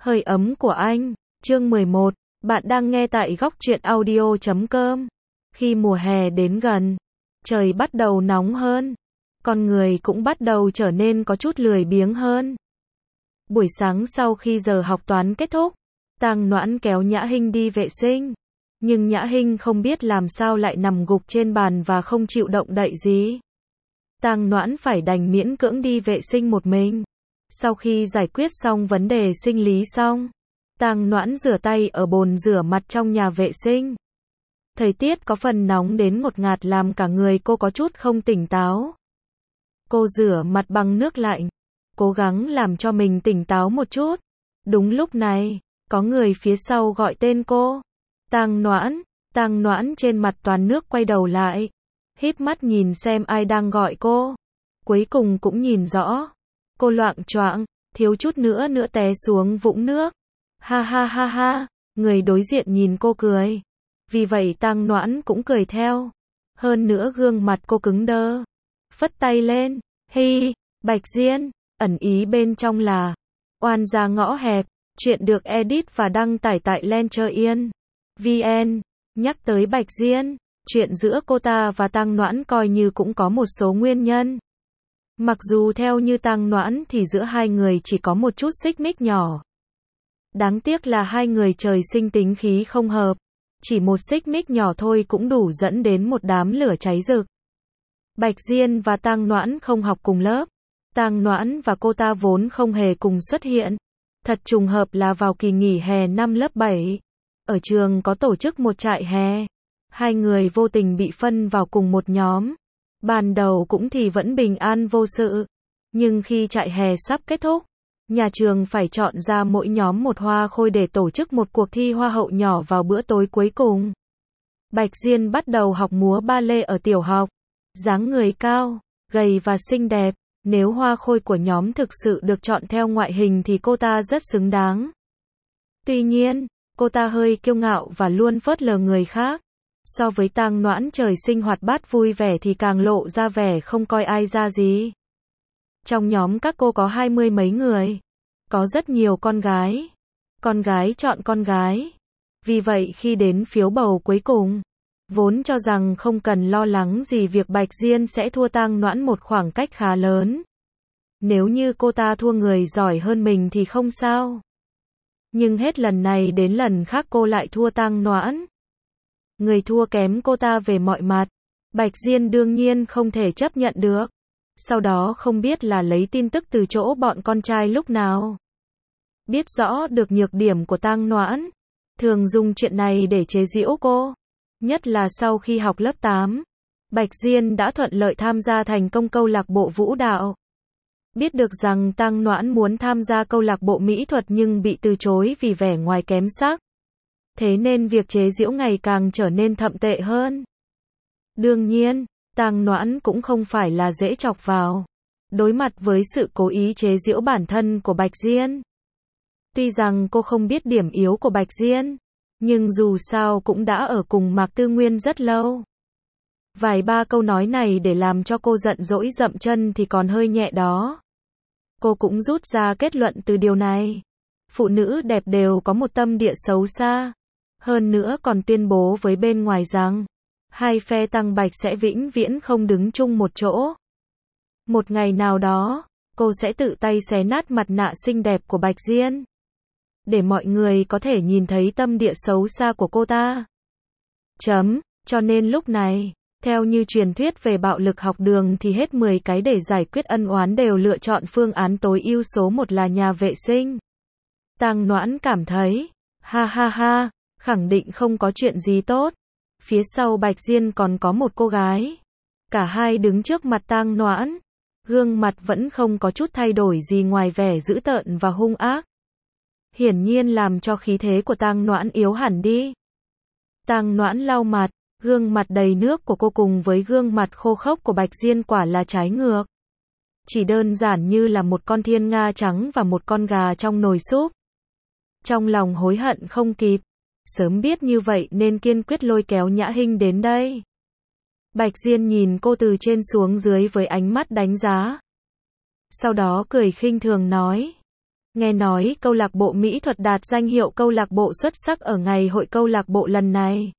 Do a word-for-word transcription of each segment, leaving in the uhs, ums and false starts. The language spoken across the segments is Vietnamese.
Hơi ấm của anh, chương mười một, bạn đang nghe tại góc truyện audio chấm com. Khi mùa hè đến gần, trời bắt đầu nóng hơn, con người cũng bắt đầu trở nên có chút lười biếng hơn. Buổi sáng sau khi giờ học toán kết thúc, Tang Noãn kéo Nhã Hinh đi vệ sinh, nhưng Nhã Hinh không biết làm sao lại nằm gục trên bàn và không chịu động đậy gì. Tang Noãn phải đành miễn cưỡng đi vệ sinh một mình. Sau khi giải quyết xong vấn đề sinh lý xong, Tang Noãn rửa tay ở bồn rửa mặt trong nhà vệ sinh. Thời tiết có phần nóng đến ngột ngạt làm cả người cô có chút không tỉnh táo. Cô rửa mặt bằng nước lạnh, cố gắng làm cho mình tỉnh táo một chút. Đúng lúc này, có người phía sau gọi tên cô. Tang Noãn, Tang Noãn trên mặt toàn nước quay đầu lại, híp mắt nhìn xem ai đang gọi cô. Cuối cùng cũng nhìn rõ. Cô loạng choạng, thiếu chút nữa nữa té xuống vũng nước. Ha ha ha ha, người đối diện nhìn cô cười. Vì vậy Tang Noãn cũng cười theo. Hơn nữa gương mặt cô cứng đơ. Phất tay lên, hi, Bạch Diên, ẩn ý bên trong là oan gia ngõ hẹp. Chuyện được edit và đăng tải tại Lencher.in vn. Nhắc tới Bạch Diên, chuyện giữa cô ta và Tang Noãn coi như cũng có một số nguyên nhân. Mặc dù theo như Tang Noãn thì giữa hai người chỉ có một chút xích mích nhỏ. Đáng tiếc là hai người trời sinh tính khí không hợp. Chỉ một xích mích nhỏ thôi cũng đủ dẫn đến một đám lửa cháy rực. Bạch Diên và Tang Noãn không học cùng lớp. Tang Noãn và cô ta vốn không hề cùng xuất hiện. Thật trùng hợp là vào kỳ nghỉ hè năm lớp bảy. Ở trường có tổ chức một trại hè. Hai người vô tình bị phân vào cùng một nhóm. Ban đầu cũng thì vẫn bình an vô sự. Nhưng khi trại hè sắp kết thúc, nhà trường phải chọn ra mỗi nhóm một hoa khôi để tổ chức một cuộc thi hoa hậu nhỏ vào bữa tối cuối cùng. Bạch Diên bắt đầu học múa ba lê ở tiểu học. Dáng người cao, gầy và xinh đẹp. Nếu hoa khôi của nhóm thực sự được chọn theo ngoại hình thì cô ta rất xứng đáng. Tuy nhiên, cô ta hơi kiêu ngạo và luôn phớt lờ người khác. So với Tang Noãn trời sinh hoạt bát vui vẻ thì càng lộ ra vẻ không coi ai ra gì. Trong nhóm các cô có hai mươi mấy người. Có rất nhiều con gái. Con gái chọn con gái. Vì vậy khi đến phiếu bầu cuối cùng, vốn cho rằng không cần lo lắng gì việc Bạch Diên sẽ thua Tang Noãn một khoảng cách khá lớn. Nếu như cô ta thua người giỏi hơn mình thì không sao. Nhưng hết lần này đến lần khác cô lại thua Tang Noãn. Người thua kém cô ta về mọi mặt. Bạch Diên đương nhiên không thể chấp nhận được. Sau đó không biết là lấy tin tức từ chỗ bọn con trai lúc nào. Biết rõ được nhược điểm của Tang Noãn. Thường dùng chuyện này để chế giễu cô. Nhất là sau khi học lớp tám. Bạch Diên đã thuận lợi tham gia thành công câu lạc bộ vũ đạo. Biết được rằng Tang Noãn muốn tham gia câu lạc bộ mỹ thuật nhưng bị từ chối vì vẻ ngoài kém sắc. Thế nên việc chế giễu ngày càng trở nên thậm tệ hơn. Đương nhiên, Tang Noãn cũng không phải là dễ chọc vào. Đối mặt với sự cố ý chế giễu bản thân của Bạch Diên. Tuy rằng cô không biết điểm yếu của Bạch Diên, nhưng dù sao cũng đã ở cùng Mạc Tư Nguyên rất lâu. Vài ba câu nói này để làm cho cô giận dỗi dậm chân thì còn hơi nhẹ đó. Cô cũng rút ra kết luận từ điều này. Phụ nữ đẹp đều có một tâm địa xấu xa. Hơn nữa còn tuyên bố với bên ngoài rằng, hai phe Tăng Bạch sẽ vĩnh viễn không đứng chung một chỗ. Một ngày nào đó, cô sẽ tự tay xé nát mặt nạ xinh đẹp của Bạch Diên. Để mọi người có thể nhìn thấy tâm địa xấu xa của cô ta. Chấm, cho nên lúc này, theo như truyền thuyết về bạo lực học đường thì hết mười cái để giải quyết ân oán đều lựa chọn phương án tối ưu số một là nhà vệ sinh. Tang Noãn cảm thấy, ha ha ha, khẳng định không có chuyện gì tốt. Phía sau Bạch Diên còn có một cô gái. Cả hai đứng trước mặt Tang Noãn. Gương mặt vẫn không có chút thay đổi gì ngoài vẻ dữ tợn và hung ác. Hiển nhiên làm cho khí thế của Tang Noãn yếu hẳn đi. Tang Noãn lau mặt, gương mặt đầy nước của cô cùng với gương mặt khô khốc của Bạch Diên quả là trái ngược. Chỉ đơn giản như là một con thiên nga trắng và một con gà trong nồi súp. Trong lòng hối hận không kịp. Sớm biết như vậy nên kiên quyết lôi kéo Nhã Hinh đến đây. Bạch Diên nhìn cô từ trên xuống dưới với ánh mắt đánh giá. Sau đó cười khinh thường nói. Nghe nói câu lạc bộ mỹ thuật đạt danh hiệu câu lạc bộ xuất sắc ở ngày hội câu lạc bộ lần này.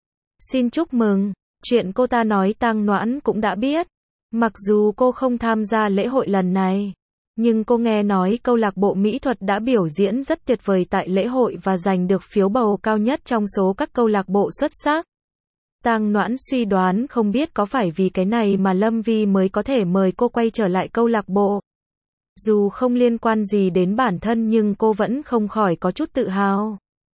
Xin chúc mừng, chuyện cô ta nói Tang Noãn cũng đã biết. Mặc dù cô không tham gia lễ hội lần này, nhưng cô nghe nói câu lạc bộ mỹ thuật đã biểu diễn rất tuyệt vời tại lễ hội và giành được phiếu bầu cao nhất trong số các câu lạc bộ xuất sắc. Tang Noãn suy đoán không biết có phải vì cái này mà Lâm Vi mới có thể mời cô quay trở lại câu lạc bộ. Dù không liên quan gì đến bản thân nhưng cô vẫn không khỏi có chút tự hào.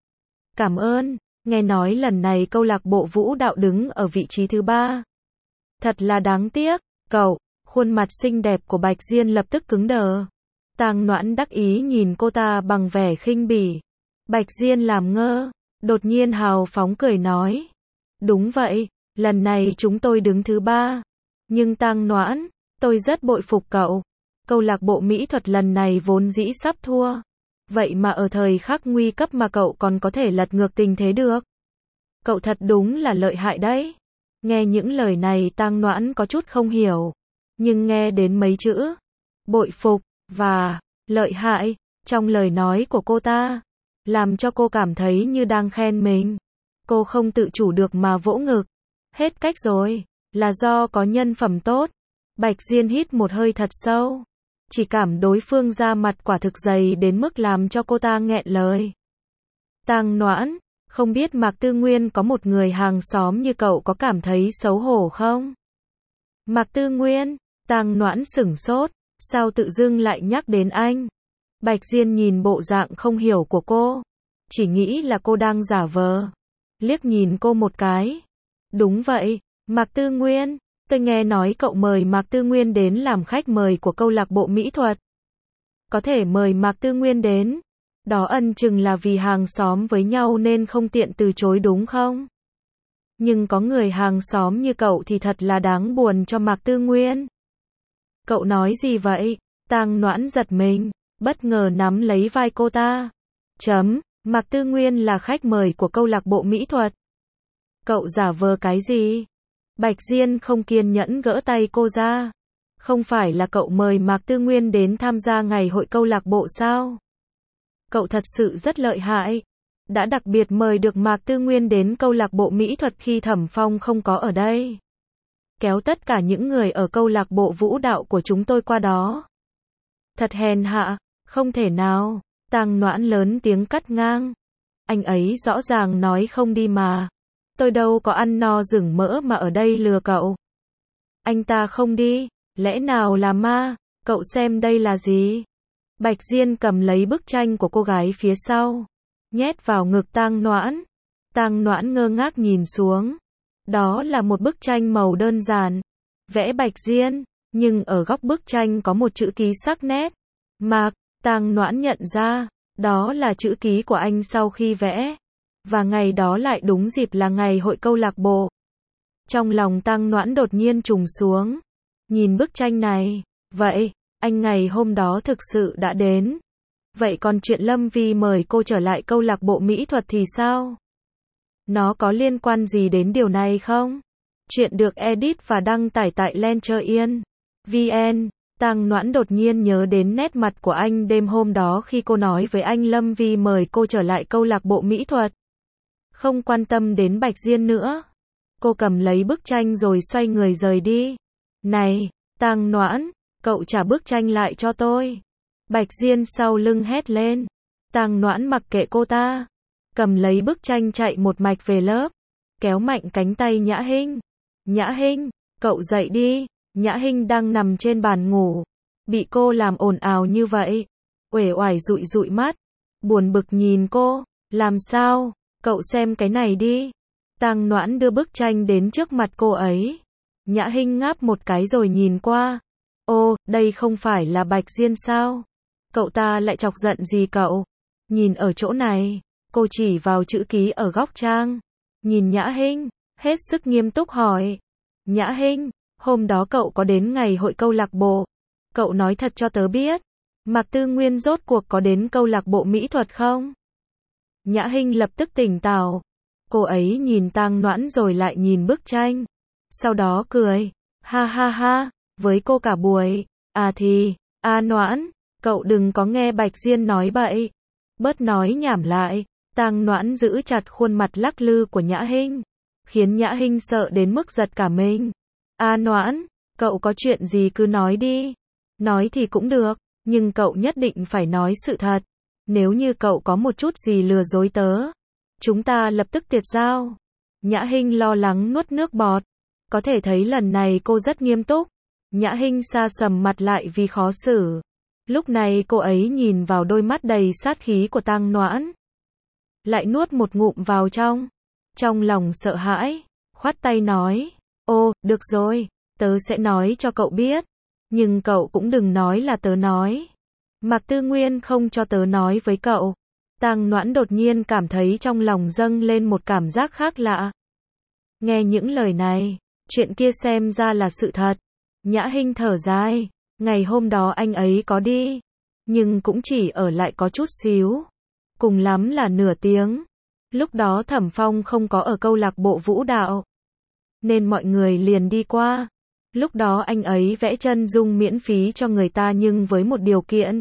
Cảm ơn, nghe nói lần này câu lạc bộ vũ đạo đứng ở vị trí thứ ba. Thật là đáng tiếc, cậu, khuôn mặt xinh đẹp của Bạch Diên lập tức cứng đờ. Tang Noãn đắc ý nhìn cô ta bằng vẻ khinh bỉ. Bạch Diên làm ngơ, đột nhiên hào phóng cười nói. Đúng vậy, lần này chúng tôi đứng thứ ba. Nhưng Tang Noãn, tôi rất bội phục cậu. Câu lạc bộ mỹ thuật lần này vốn dĩ sắp thua. Vậy mà ở thời khắc nguy cấp mà cậu còn có thể lật ngược tình thế được. Cậu thật đúng là lợi hại đấy. Nghe những lời này Tang Noãn có chút không hiểu. Nhưng nghe đến mấy chữ bội phục và lợi hại trong lời nói của cô ta, làm cho cô cảm thấy như đang khen mình. Cô không tự chủ được mà vỗ ngực. Hết cách rồi, là do có nhân phẩm tốt. Bạch Diên hít một hơi thật sâu. Chỉ cảm đối phương ra mặt quả thực dày đến mức làm cho cô ta nghẹn lời. Tang Noãn, không biết Mạc Tư Nguyên có một người hàng xóm như cậu có cảm thấy xấu hổ không? Mạc Tư Nguyên, Tang Noãn sửng sốt, sao tự dưng lại nhắc đến anh? Bạch Diên nhìn bộ dạng không hiểu của cô, chỉ nghĩ là cô đang giả vờ. Liếc nhìn cô một cái. Đúng vậy, Mạc Tư Nguyên, tôi nghe nói cậu mời Mạc Tư Nguyên đến làm khách mời của câu lạc bộ mỹ thuật. Có thể mời Mạc Tư Nguyên đến, đó ân chừng là vì hàng xóm với nhau nên không tiện từ chối đúng không? Nhưng có người hàng xóm như cậu thì thật là đáng buồn cho Mạc Tư Nguyên. Cậu nói gì vậy? Tang Noãn giật mình, bất ngờ nắm lấy vai cô ta. Chấm, Mạc Tư Nguyên là khách mời của câu lạc bộ mỹ thuật. Cậu giả vờ cái gì? Bạch Diên không kiên nhẫn gỡ tay cô ra. Không phải là cậu mời Mạc Tư Nguyên đến tham gia ngày hội câu lạc bộ sao? Cậu thật sự rất lợi hại. Đã đặc biệt mời được Mạc Tư Nguyên đến câu lạc bộ mỹ thuật khi Thẩm Phong không có ở đây. Kéo tất cả những người ở câu lạc bộ vũ đạo của chúng tôi qua đó. Thật hèn hạ, không thể nào. Tang Noãn lớn tiếng cắt ngang. Anh ấy rõ ràng nói không đi mà. Tôi đâu có ăn no rừng mỡ mà ở đây lừa cậu. Anh ta không đi, lẽ nào là ma? Cậu xem đây là gì? Bạch Diên cầm lấy bức tranh của cô gái phía sau, nhét vào ngực Tang Noãn. Tang Noãn ngơ ngác nhìn xuống. Đó là một bức tranh màu đơn giản, vẽ Bạch Diên, nhưng ở góc bức tranh có một chữ ký sắc nét. Mạc, Tang Noãn nhận ra, đó là chữ ký của anh sau khi vẽ. Và ngày đó lại đúng dịp là ngày hội câu lạc bộ. Trong lòng Tang Noãn đột nhiên trùng xuống. Nhìn bức tranh này, vậy, anh ngày hôm đó thực sự đã đến. Vậy còn chuyện Lâm Vi mời cô trở lại câu lạc bộ mỹ thuật thì sao? Nó có liên quan gì đến điều này không? Chuyện được edit và đăng tải tại Lencher.in vn. Tang Noãn đột nhiên nhớ đến nét mặt của anh đêm hôm đó khi cô nói với anh Lâm Vi mời cô trở lại câu lạc bộ mỹ thuật. Không quan tâm đến Bạch Diên nữa. Cô cầm lấy bức tranh rồi xoay người rời đi. Này, Tang Noãn, cậu trả bức tranh lại cho tôi. Bạch Diên sau lưng hét lên. Tang Noãn mặc kệ cô ta. Cầm lấy bức tranh chạy một mạch về lớp. Kéo mạnh cánh tay Nhã Hinh. Nhã Hinh, cậu dậy đi. Nhã Hinh đang nằm trên bàn ngủ. Bị cô làm ồn ào như vậy. Uể oải dụi dụi mắt. Buồn bực nhìn cô. Làm sao? Cậu xem cái này đi. Tang Noãn đưa bức tranh đến trước mặt cô ấy. Nhã Hinh ngáp một cái rồi nhìn qua. Ô, đây không phải là Bạch Diên sao? Cậu ta lại chọc giận gì cậu? Nhìn ở chỗ này. Cô chỉ vào chữ ký ở góc trang. Nhìn Nhã Hinh, hết sức nghiêm túc hỏi. Nhã Hinh, hôm đó cậu có đến ngày hội câu lạc bộ? Cậu nói thật cho tớ biết. Mạc Tư Nguyên rốt cuộc có đến câu lạc bộ mỹ thuật không? Nhã Hinh lập tức tỉnh táo. Cô ấy nhìn Tang Noãn rồi lại nhìn bức tranh. Sau đó cười. Ha ha ha, với cô cả buổi. À thì, a Noãn, Cậu đừng có nghe Bạch Diên nói bậy. Bớt nói nhảm lại. Tang Noãn giữ chặt khuôn mặt lắc lư của Nhã Hinh, khiến Nhã Hinh sợ đến mức giật cả mình. A Noãn, cậu có chuyện gì cứ nói đi. Nói thì cũng được, nhưng cậu nhất định phải nói sự thật. Nếu như cậu có một chút gì lừa dối tớ, chúng ta lập tức tiệt giao. Nhã Hinh lo lắng nuốt nước bọt. Có thể thấy lần này cô rất nghiêm túc. Nhã Hinh sa sầm mặt lại vì khó xử. Lúc này cô ấy nhìn vào đôi mắt đầy sát khí của Tang Noãn, lại nuốt một ngụm vào trong. Trong lòng sợ hãi, khoát tay nói, ô, được rồi, tớ sẽ nói cho cậu biết. Nhưng cậu cũng đừng nói là tớ nói. Mạc Tư Nguyên không cho tớ nói với cậu. Tang Noãn đột nhiên cảm thấy trong lòng dâng lên một cảm giác khác lạ. Nghe những lời này, chuyện kia xem ra là sự thật. Nhã Hinh thở dài, ngày hôm đó anh ấy có đi, nhưng cũng chỉ ở lại có chút xíu, cùng lắm là nửa tiếng. Lúc đó Thẩm Phong không có ở câu lạc bộ vũ đạo, nên mọi người liền đi qua. Lúc đó anh ấy vẽ chân dung miễn phí cho người ta nhưng với một điều kiện.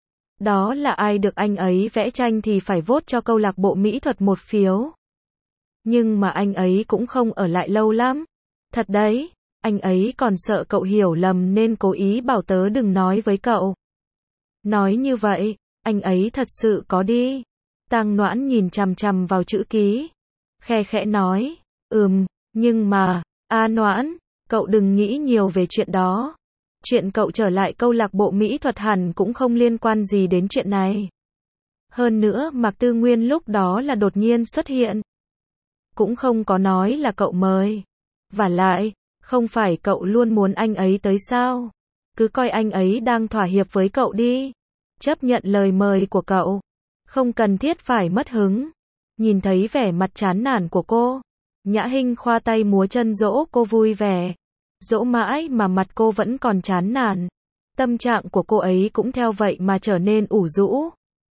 Đó là ai được anh ấy vẽ tranh thì phải vote cho câu lạc bộ mỹ thuật một phiếu. Nhưng mà anh ấy cũng không ở lại lâu lắm. Thật đấy, anh ấy còn sợ cậu hiểu lầm nên cố ý bảo tớ đừng nói với cậu. Nói như vậy, anh ấy thật sự có đi. Tang Noãn nhìn chằm chằm vào chữ ký, khe khẽ nói, ừm, nhưng mà, A Noãn, cậu đừng nghĩ nhiều về chuyện đó. Chuyện cậu trở lại câu lạc bộ mỹ thuật hẳn cũng không liên quan gì đến chuyện này. Hơn nữa Mạc Tư Nguyên lúc đó là đột nhiên xuất hiện, cũng không có nói là cậu mời. Vả lại, không phải cậu luôn muốn anh ấy tới sao? Cứ coi anh ấy đang thỏa hiệp với cậu đi. Chấp nhận lời mời của cậu. Không cần thiết phải mất hứng. Nhìn thấy vẻ mặt chán nản của cô, Nhã Hinh khoa tay múa chân dỗ cô vui vẻ. Dỗ mãi mà mặt cô vẫn còn chán nản. Tâm trạng của cô ấy cũng theo vậy mà trở nên ủ rũ.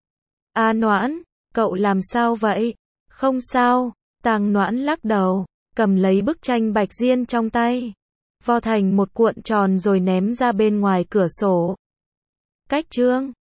A Noãn, cậu làm sao vậy? Không sao. Tang Noãn lắc đầu, cầm lấy bức tranh Bạch Diên trong tay, vo thành một cuộn tròn rồi ném ra bên ngoài cửa sổ. Cách chương